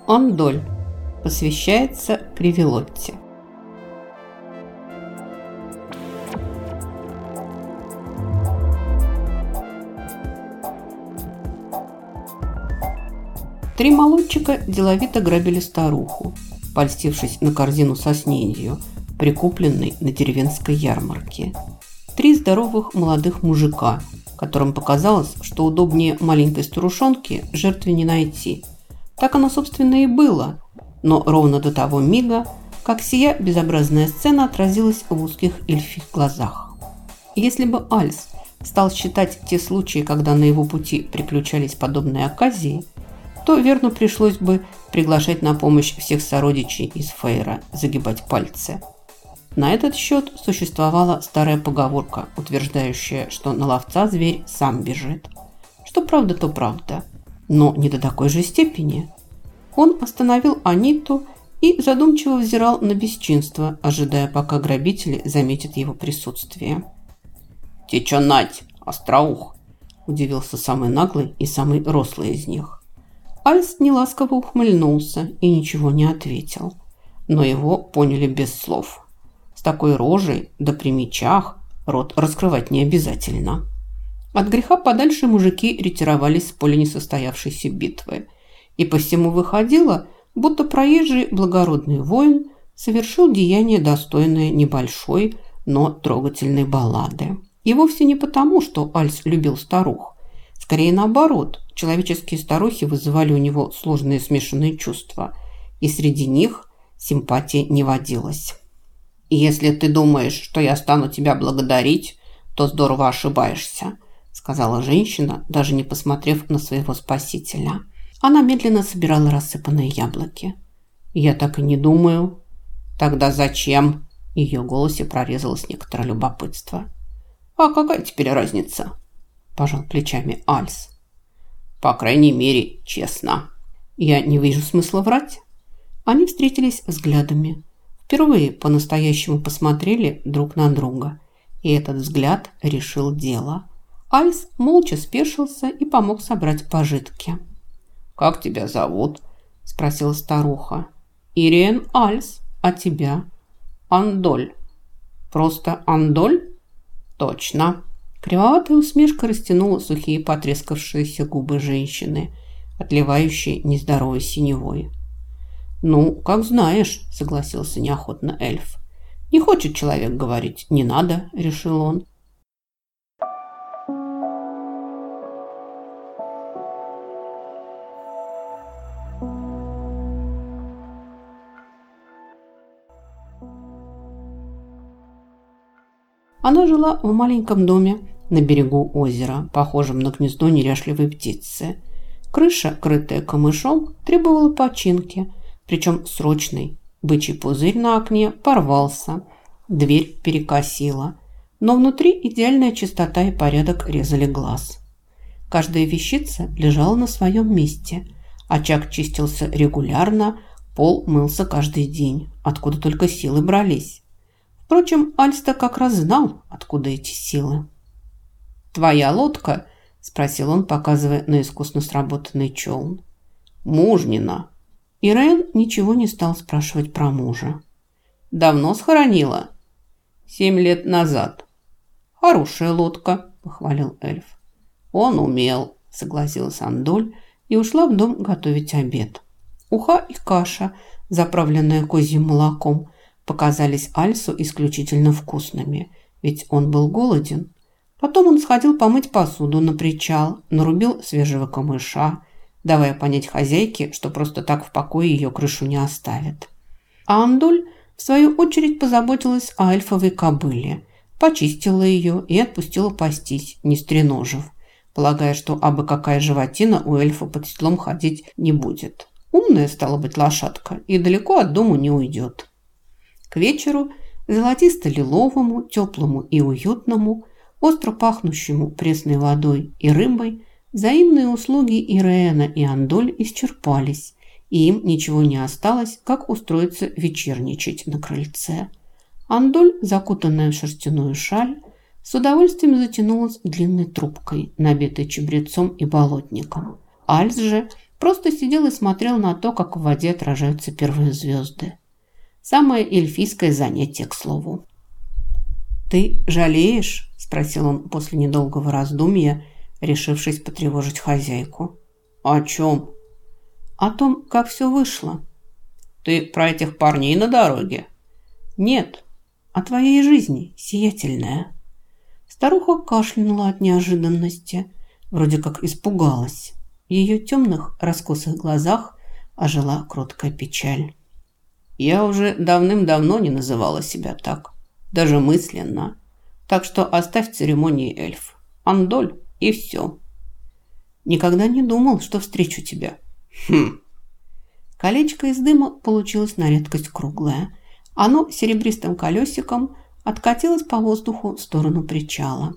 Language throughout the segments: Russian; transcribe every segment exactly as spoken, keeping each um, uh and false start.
Андоль. Посвящается Привилотте. Три молодчика деловито грабили старуху, польстившись на корзину со снедью, прикупленной на деревенской ярмарке. Три здоровых молодых мужика, которым показалось, что удобнее маленькой старушонки жертве не найти. Так оно, собственно, и было, но ровно до того мига, как сия безобразная сцена отразилась в узких эльфих глазах. Если бы Альс стал считать те случаи, когда на его пути приключались подобные оказии, то верно пришлось бы приглашать на помощь всех сородичей из Фейра, загибать пальцы. На этот счет существовала старая поговорка, утверждающая, что на ловца зверь сам бежит. Что правда, то правда, но не до такой же степени. Он остановил Аниту и задумчиво взирал на бесчинство, ожидая, пока грабители заметят его присутствие. «Те чё нать, остроух?» – удивился самый наглый и самый рослый из них. Альс неласково ухмыльнулся и ничего не ответил, но его поняли без слов. С такой рожей, да при мечах, рот раскрывать не обязательно. От греха подальше мужики ретировались с поля несостоявшейся битвы, и по всему выходило, будто проезжий благородный воин совершил деяние, достойное небольшой, но трогательной баллады. И вовсе не потому, что Альс любил старух. Скорее наоборот, человеческие старухи вызывали у него сложные смешанные чувства, и среди них симпатии не водилось. «Если ты думаешь, что я стану тебя благодарить, то здорово ошибаешься», сказала женщина, даже не посмотрев на своего спасителя. Она медленно собирала рассыпанные яблоки. «Я так и не думаю». «Тогда зачем?» В ее голосе прорезалось некоторое любопытство. «А какая теперь разница?» Пожал плечами Альс. «По крайней мере, честно. Я не вижу смысла врать». Они встретились взглядами. Впервые по-настоящему посмотрели друг на друга. И этот взгляд решил дело. Альс молча спешился и помог собрать пожитки. «Как тебя зовут?» – спросила старуха. «Ириен Альс. А тебя?» «Андоль». «Просто Андоль?» «Точно». Кривоватая усмешка растянула сухие потрескавшиеся губы женщины, отливающие нездоровой синевой. «Ну, как знаешь», – согласился неохотно эльф. «Не хочет человек говорить, не надо», – решил он. Она жила в маленьком доме на берегу озера, похожем на гнездо неряшливой птицы. Крыша, крытая камышом, требовала починки, причем срочной. Бычий пузырь на окне порвался, дверь перекосила, но внутри идеальная чистота и порядок резали глаз. Каждая вещица лежала на своем месте, очаг чистился регулярно, пол мылся каждый день, откуда только силы брались. Впрочем, Альста как раз знал, откуда эти силы. «Твоя лодка?» – спросил он, показывая на искусно сработанный челн. «Мужнина». Ириен ничего не стал спрашивать про мужа. «Давно схоронила?» «Семь лет назад». «Хорошая лодка», – похвалил эльф. «Он умел», – согласилась Андоль и ушла в дом готовить обед. Уха и каша, заправленная козьим молоком, показались Альсу исключительно вкусными, ведь он был голоден. Потом он сходил помыть посуду на причал, нарубил свежего камыша, давая понять хозяйке, что просто так в покое ее крышу не оставит. А Андоль, в свою очередь, позаботилась о эльфовой кобыле, почистила ее и отпустила пастись, не стреножив, полагая, что абы какая животина у эльфа под седлом ходить не будет. Умная стала быть лошадка и далеко от дому не уйдет. К вечеру золотисто-лиловому, теплому и уютному, остро пахнущему пресной водой и рыбой, взаимные услуги Ириена и Андоль исчерпались, и им ничего не осталось, как устроиться вечерничать на крыльце. Андоль, закутанная в шерстяную шаль, с удовольствием затянулась длинной трубкой, набитой чабрецом и болотником. Альс же Просто сидел и смотрел на то, как в воде отражаются первые звезды. Самое эльфийское занятие, к слову. «Ты жалеешь?» – спросил он после недолгого раздумья, решившись потревожить хозяйку. «О чем?» «О том, как все вышло». «Ты про этих парней на дороге?» «Нет, о твоей жизни, сиятельная». Старуха кашлянула от неожиданности, вроде как испугалась. В ее темных, раскосых глазах ожила кроткая печаль. «Я уже давным-давно не называла себя так, даже мысленно. Так что оставь церемонии, эльф. Андоль и все». «Никогда не думал, что встречу тебя». «Хм». Колечко из дыма получилось на редкость круглое. Оно серебристым колесиком откатилось по воздуху в сторону причала.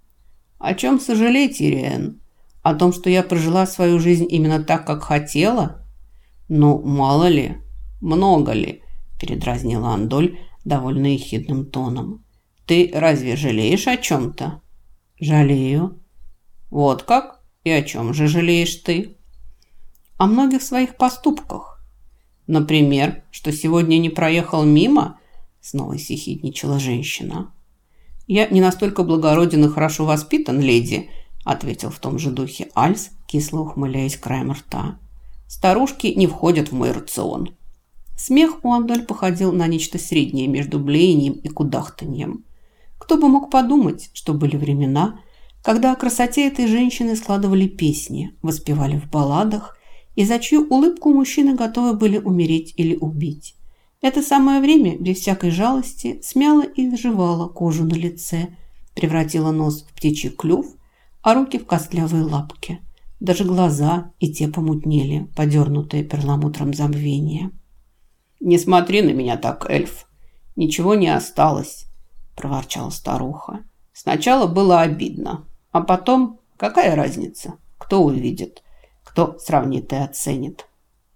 «О чем сожалеть, Ириэн? О том, что я прожила свою жизнь именно так, как хотела? Ну, мало ли, много ли?» – передразнила Андоль довольно ехидным тоном. «Ты разве жалеешь о чем-то?» «Жалею». «Вот как? И о чем же жалеешь ты?» «О многих своих поступках. Например, что сегодня не проехал мимо?» – снова съехидничала женщина. «Я не настолько благороден и хорошо воспитан, леди», – ответил в том же духе Альс, кисло ухмыляясь краем рта. «Старушки не входят в мой рацион». Смех у Андоль походил на нечто среднее между блеянием и кудахтаньем. Кто бы мог подумать, что были времена, когда о красоте этой женщины складывали песни, воспевали в балладах, и за чью улыбку мужчины готовы были умереть или убить. Это самое время, без всякой жалости, смяло и сживало кожу на лице, превратило нос в птичий клюв, а руки в костлявые лапки. Даже глаза и те помутнели, подернутые перламутром забвения. «Не смотри на меня так, эльф. Ничего не осталось», – проворчала старуха. «Сначала было обидно, а потом какая разница? Кто увидит? Кто сравнит и оценит?»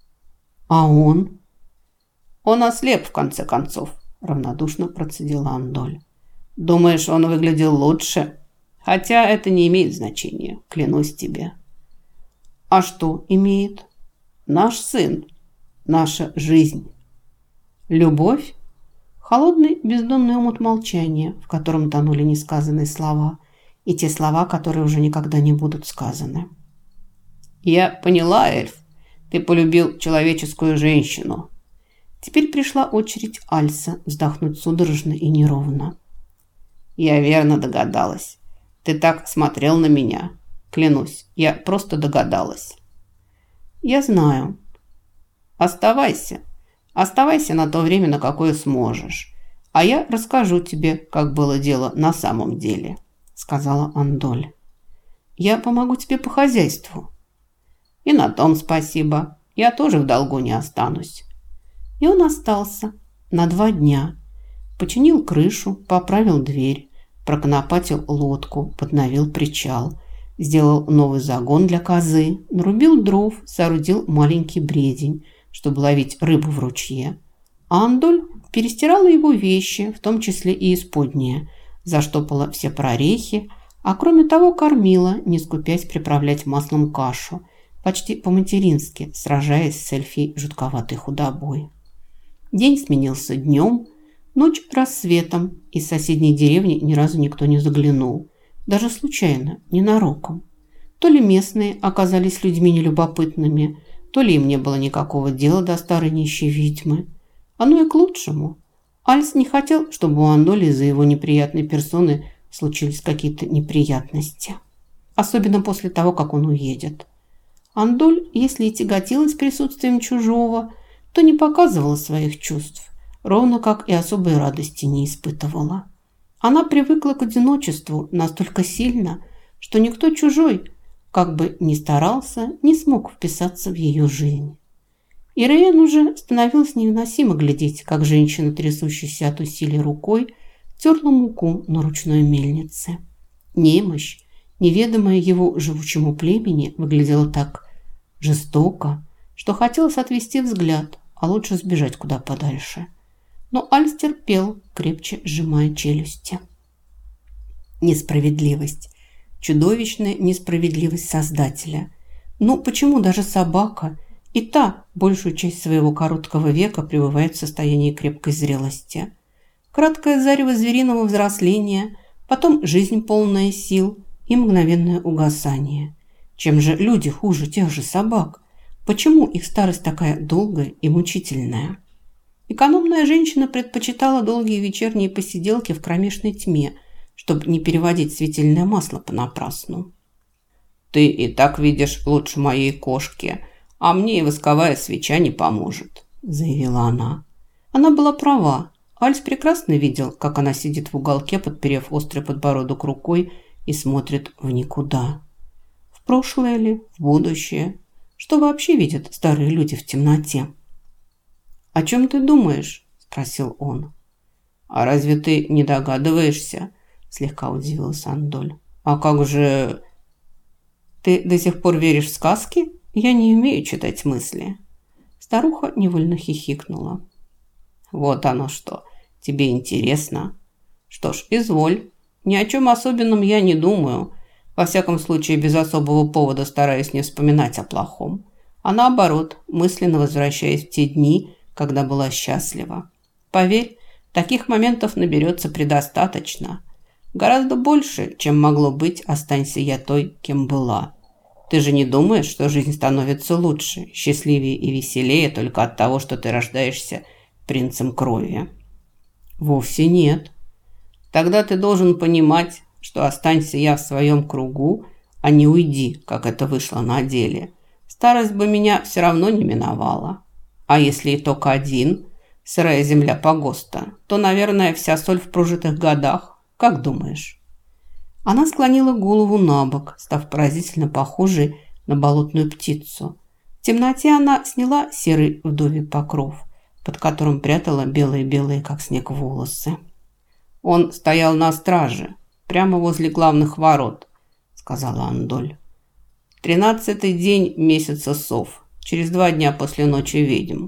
«А он?» «Он ослеп, в конце концов», – равнодушно процедила Андоль. «Думаешь, он выглядел лучше? Хотя это не имеет значения, клянусь тебе». «А что имеет?» «Наш сын, наша жизнь». «Любовь?» Холодный бездонный омут молчания, в котором тонули несказанные слова, и те слова, которые уже никогда не будут сказаны. «Я поняла, эльф. Ты полюбил человеческую женщину». Теперь пришла очередь Альса вздохнуть судорожно и неровно. «Я верно догадалась. Ты так смотрел на меня. Клянусь, я просто догадалась». «Я знаю». «Оставайся. Оставайся на то время, на какое сможешь. А я расскажу тебе, как было дело на самом деле», – сказала Андоль. «Я помогу тебе по хозяйству». «И на том спасибо. Я тоже в долгу не останусь». И он остался на два дня. Починил крышу, поправил дверь, проконопатил лодку, подновил причал, сделал новый загон для козы, нарубил дров, соорудил маленький бредень, чтобы ловить рыбу в ручье. А Андоль перестирала его вещи, в том числе и исподние, заштопала все прорехи, а кроме того кормила, не скупясь приправлять маслом кашу, почти по-матерински, сражаясь с эльфией жутковатой худобой. День сменился днем, ночь рассветом, из соседней деревни ни разу никто не заглянул, даже случайно, ненароком. То ли местные оказались людьми нелюбопытными, то ли им не было никакого дела до старой нищей ведьмы. Оно и к лучшему. Альс не хотел, чтобы у Андоли из-за его неприятной персоны случились какие-то неприятности. Особенно после того, как он уедет. Андоль, если и тяготилась присутствием чужого, то не показывала своих чувств, ровно как и особой радости не испытывала. Она привыкла к одиночеству настолько сильно, что никто чужой, как бы ни старался, не смог вписаться в ее жизнь. Ириэн уже становилось невыносимо глядеть, как женщина, трясущаяся от усилий рукой, терла муку на ручной мельнице. Немощь, неведомая его живучему племени, выглядела так жестоко, что хотелось отвести взгляд, а лучше сбежать куда подальше. Но Альс терпел, крепче сжимая челюсти. Несправедливость. Чудовищная несправедливость Создателя. Ну, почему даже собака? И та большую часть своего короткого века пребывает в состоянии крепкой зрелости. Краткое зарево звериного взросления, потом жизнь полная сил и мгновенное угасание. Чем же люди хуже тех же собак? Почему их старость такая долгая и мучительная? Экономная женщина предпочитала долгие вечерние посиделки в кромешной тьме, чтобы не переводить светильное масло понапрасну. «Ты и так видишь лучше моей кошки, а мне и восковая свеча не поможет», – заявила она. Она была права. Альс прекрасно видел, как она сидит в уголке, подперев острый подбородок рукой и смотрит в никуда. В прошлое ли, в будущее? Что вообще видят старые люди в темноте? «О чем ты думаешь?» – спросил он. «А разве ты не догадываешься?» – слегка удивился Андоль. «А как же...» «Ты до сих пор веришь в сказки? Я не умею читать мысли». Старуха невольно хихикнула. «Вот оно что. Тебе интересно? Что ж, изволь. Ни о чем особенном я не думаю. Во всяком случае, без особого повода стараюсь не вспоминать о плохом. А наоборот, мысленно возвращаясь в те дни, когда была счастлива. Поверь, таких моментов наберется предостаточно. Гораздо больше, чем могло быть, останься я той, кем была. Ты же не думаешь, что жизнь становится лучше, счастливее и веселее только от того, что ты рождаешься принцем крови?» «Вовсе нет. Тогда ты должен понимать, что останься я в своем кругу, а не уйди, как это вышло на деле. Старость бы меня все равно не миновала. А если итог один, сырая земля погоста, то, наверное, вся соль в прожитых годах. Как думаешь?» Она склонила голову на бок, став поразительно похожей на болотную птицу. В темноте она сняла серый вдовий покров, под которым прятала белые-белые, как снег, волосы. «Он стоял на страже, прямо возле главных ворот», — сказала Андоль. «Тринадцатый день месяца сов, через два дня после ночи ведьм».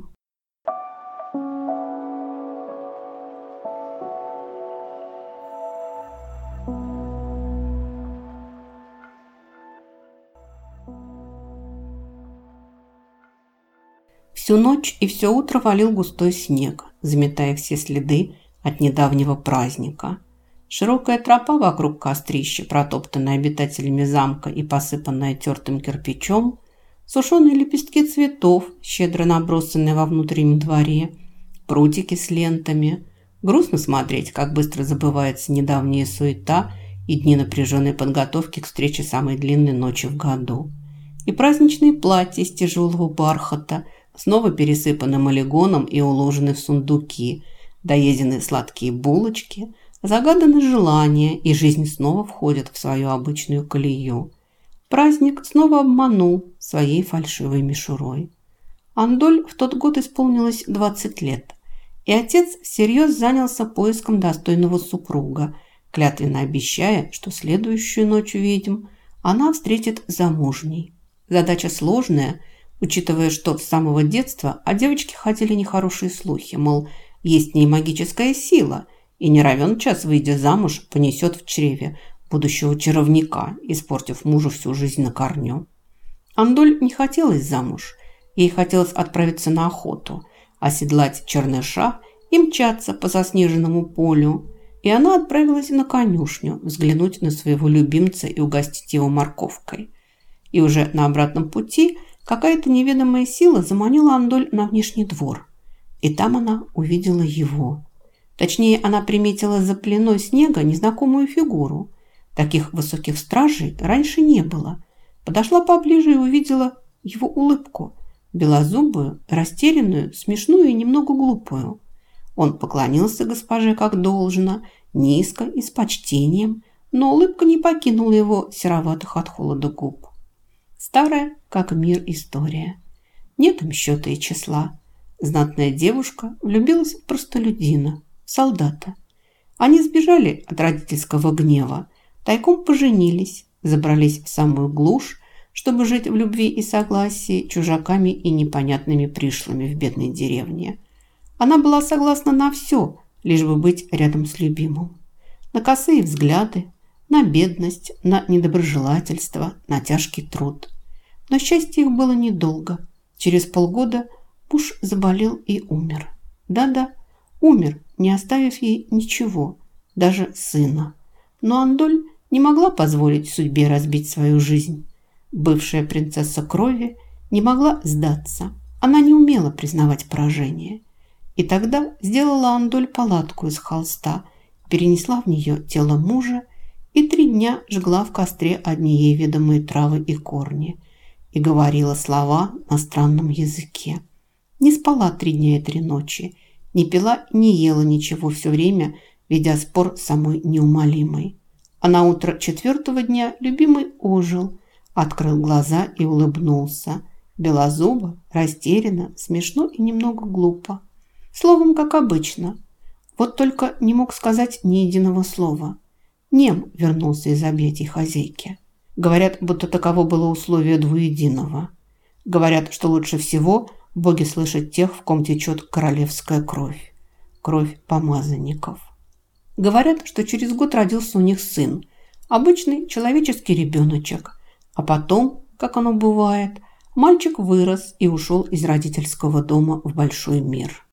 Всю ночь и все утро валил густой снег, заметая все следы от недавнего праздника. Широкая тропа вокруг кострища, протоптанная обитателями замка и посыпанная тертым кирпичом, сушеные лепестки цветов, щедро набросанные во внутреннем дворе, прутики с лентами. Грустно смотреть, как быстро забывается недавняя суета и дни напряженной подготовки к встрече самой длинной ночи в году. И праздничные платья из тяжелого бархата, снова пересыпаны малигоном и уложены в сундуки, доедены сладкие булочки, загаданы желания, и жизнь снова входит в свою обычную колею. Праздник снова обманул своей фальшивой мишурой. Андоль в тот год исполнилось двадцать лет, и отец всерьез занялся поиском достойного супруга, клятвенно обещая, что следующую ночь ведьм она встретит замужней. Задача сложная, учитывая, что с самого детства о девочке ходили нехорошие слухи, мол, есть в ней магическая сила, и не равен час, выйдя замуж, понесет в чреве будущего чаровника, испортив мужу всю жизнь на корню. Андоль не хотелось замуж, ей хотелось отправиться на охоту, оседлать черныша и мчаться по заснеженному полю, и она отправилась на конюшню взглянуть на своего любимца и угостить его морковкой. И уже на обратном пути какая-то неведомая сила заманила Андоль на внешний двор. И там она увидела его. Точнее, она приметила за пеленой снега незнакомую фигуру. Таких высоких стражей раньше не было. Подошла поближе и увидела его улыбку. Белозубую, растерянную, смешную и немного глупую. Он поклонился госпоже как должно, низко и с почтением, но улыбка не покинула его сероватых от холода губ. Старая, как мир, история. Нет им счета и числа. Знатная девушка влюбилась в простолюдина, солдата. Они сбежали от родительского гнева, тайком поженились, забрались в самую глушь, чтобы жить в любви и согласии чужаками и непонятными пришлыми в бедной деревне. Она была согласна на все, лишь бы быть рядом с любимым. На косые взгляды, на бедность, на недоброжелательство, на тяжкий труд. Но счастье их было недолго. Через полгода муж заболел и умер. Да-да, умер, не оставив ей ничего, даже сына. Но Андоль не могла позволить судьбе разбить свою жизнь. Бывшая принцесса крови не могла сдаться. Она не умела признавать поражение. И тогда сделала Андоль палатку из холста, перенесла в нее тело мужа и три дня жгла в костре одни ей ведомые травы и корни и говорила слова на странном языке. Не спала три дня и три ночи, не пила и не ела ничего все время, ведя спор с самой неумолимой. А на утро четвертого дня любимый ожил, открыл глаза и улыбнулся. Белозубо, растерянно, смешно и немного глупо. Словом, как обычно. Вот только не мог сказать ни единого слова. Нем вернулся из объятий хозяйки. Говорят, будто таково было условие двуединого. Говорят, что лучше всего боги слышат тех, в ком течет королевская кровь. Кровь помазанников. Говорят, что через год родился у них сын. Обычный человеческий ребеночек. А потом, как оно бывает, мальчик вырос и ушел из родительского дома в большой мир.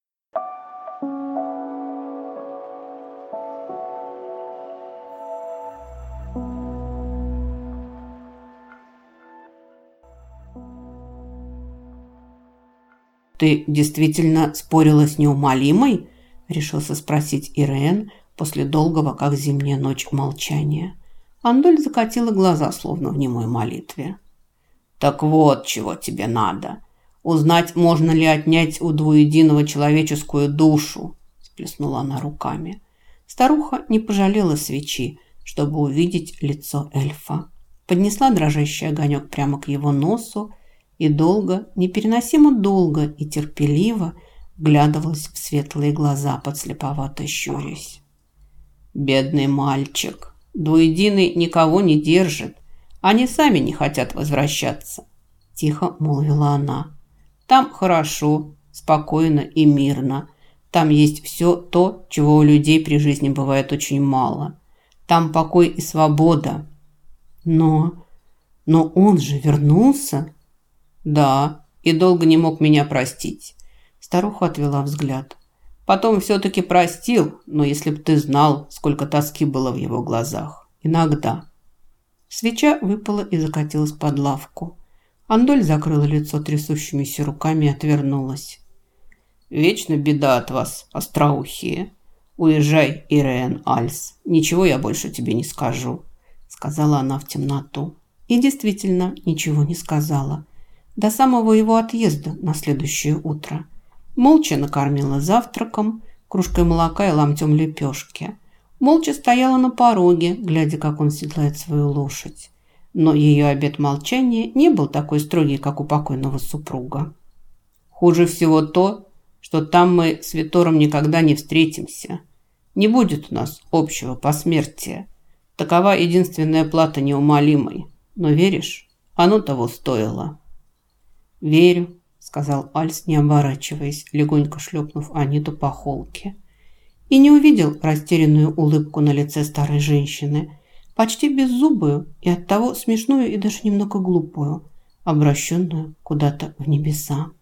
«Ты действительно спорила с неумолимой?» – решился спросить Ирэйн после долгого, как зимняя ночь, молчания. Андоль закатила глаза, словно в немой молитве. «Так вот, чего тебе надо. Узнать, можно ли отнять у двуединого человеческую душу», – сплеснула она руками. Старуха не пожалела свечи, чтобы увидеть лицо эльфа. Поднесла дрожащий огонек прямо к его носу и долго, непереносимо долго и терпеливо вглядывалась в светлые глаза, подслеповато щурясь. «Бедный мальчик. Двуединый никого не держит. Они сами не хотят возвращаться», – тихо молвила она. «Там хорошо, спокойно и мирно. Там есть все то, чего у людей при жизни бывает очень мало. Там покой и свобода». «Но... но он же вернулся?» «Да, и долго не мог меня простить». Старуха отвела взгляд. «Потом все-таки простил, но если б ты знал, сколько тоски было в его глазах. Иногда». Свеча выпала и закатилась под лавку. Андоль закрыла лицо трясущимися руками и отвернулась. «Вечно беда от вас, остроухие. Уезжай, Ирэйн Альс. Ничего я больше тебе не скажу», — сказала она в темноту. И действительно ничего не сказала. До самого его отъезда на следующее утро. Молча накормила завтраком, кружкой молока и ломтем лепешки. Молча стояла на пороге, глядя, как он седлает свою лошадь. Но ее обет молчания не был такой строгий, как у покойного супруга. «Хуже всего то, что там мы с Витором никогда не встретимся. Не будет у нас общего посмертия. Такова единственная плата неумолимой. Но веришь, оно того стоило». «Верю», – сказал Альс, не оборачиваясь, легонько шлепнув Аниту по холке. И не увидел растерянную улыбку на лице старой женщины, почти беззубую и оттого смешную и даже немного глупую, обращенную куда-то в небеса.